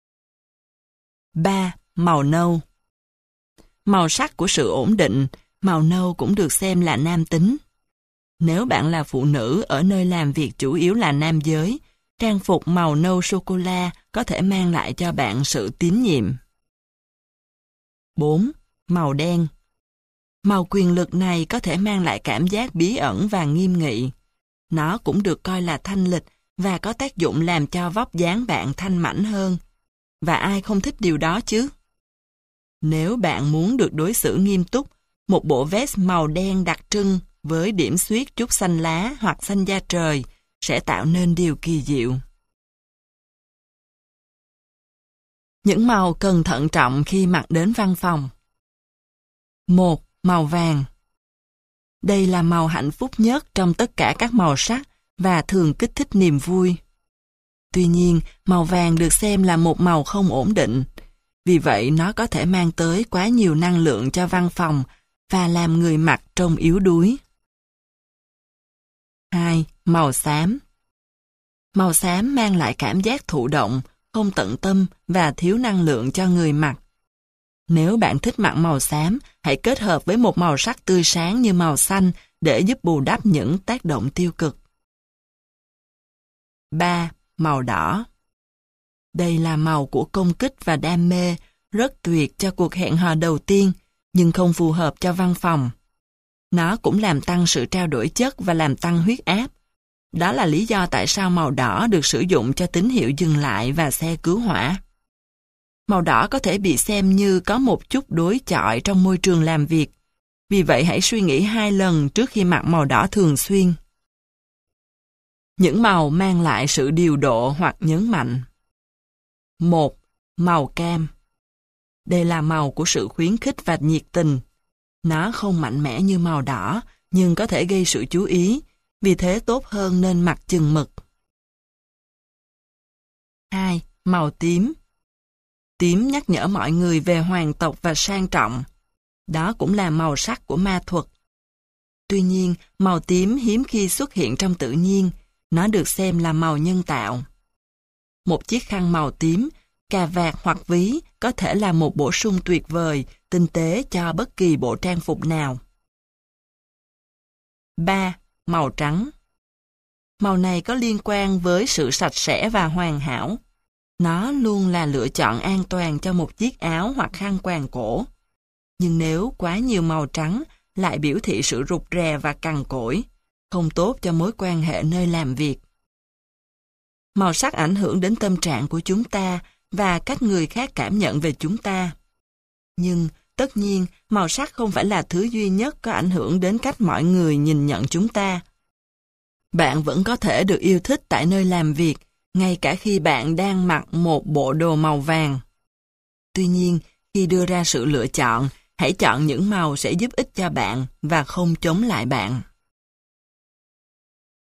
ba. Màu nâu. Màu sắc của sự ổn định, màu nâu cũng được xem là nam tính. Nếu bạn là phụ nữ ở nơi làm việc chủ yếu là nam giới, trang phục màu nâu sô-cô-la có thể mang lại cho bạn sự tín nhiệm. bốn. Màu đen. Màu quyền lực này có thể mang lại cảm giác bí ẩn và nghiêm nghị. Nó cũng được coi là thanh lịch và có tác dụng làm cho vóc dáng bạn thanh mảnh hơn. Và ai không thích điều đó chứ? Nếu bạn muốn được đối xử nghiêm túc, một bộ vest màu đen đặc trưng với điểm xuyết chút xanh lá hoặc xanh da trời sẽ tạo nên điều kỳ diệu. Những màu cần thận trọng khi mặc đến văn phòng. một. Màu vàng. Đây là màu hạnh phúc nhất trong tất cả các màu sắc và thường kích thích niềm vui. Tuy nhiên, màu vàng được xem là một màu không ổn định. Vì vậy, nó có thể mang tới quá nhiều năng lượng cho văn phòng và làm người mặc trông yếu đuối. hai. Màu xám. Màu xám mang lại cảm giác thụ động, không tận tâm và thiếu năng lượng cho người mặc. Nếu bạn thích mặc màu xám, hãy kết hợp với một màu sắc tươi sáng như màu xanh để giúp bù đắp những tác động tiêu cực. ba. Màu đỏ. Đây là màu của công kích và đam mê, rất tuyệt cho cuộc hẹn hò đầu tiên, nhưng không phù hợp cho văn phòng. Nó cũng làm tăng sự trao đổi chất và làm tăng huyết áp. Đó là lý do tại sao màu đỏ được sử dụng cho tín hiệu dừng lại và xe cứu hỏa. Màu đỏ có thể bị xem như có một chút đối chọi trong môi trường làm việc. Vì vậy hãy suy nghĩ hai lần trước khi mặc màu đỏ thường xuyên. Những màu mang lại sự điều độ hoặc nhấn mạnh. một. Màu cam. Đây là màu của sự khuyến khích và nhiệt tình. Nó không mạnh mẽ như màu đỏ, nhưng có thể gây sự chú ý, vì thế tốt hơn nên mặc chừng mực. hai. Màu tím. Tím nhắc nhở mọi người về hoàng tộc và sang trọng. Đó cũng là màu sắc của ma thuật. Tuy nhiên, màu tím hiếm khi xuất hiện trong tự nhiên, nó được xem là màu nhân tạo. Một chiếc khăn màu tím, cà vạt hoặc ví có thể là một bổ sung tuyệt vời, tinh tế cho bất kỳ bộ trang phục nào. ba. Màu trắng. Màu này có liên quan với sự sạch sẽ và hoàn hảo. Nó luôn là lựa chọn an toàn cho một chiếc áo hoặc khăn quàng cổ. Nhưng nếu quá nhiều màu trắng lại biểu thị sự rụt rè và cằn cỗi, không tốt cho mối quan hệ nơi làm việc. Màu sắc ảnh hưởng đến tâm trạng của chúng ta và cách người khác cảm nhận về chúng ta. Nhưng, tất nhiên, màu sắc không phải là thứ duy nhất có ảnh hưởng đến cách mọi người nhìn nhận chúng ta. Bạn vẫn có thể được yêu thích tại nơi làm việc, ngay cả khi bạn đang mặc một bộ đồ màu vàng. Tuy nhiên, khi đưa ra sự lựa chọn, hãy chọn những màu sẽ giúp ích cho bạn và không chống lại bạn.